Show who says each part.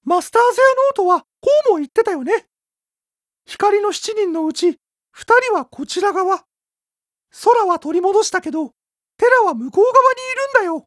Speaker 1: マスターズやノートはこうも言ってたよね。光の7人のうち2人はこちら側。空は取り戻したけど、テラは向こう側にいるんだよ。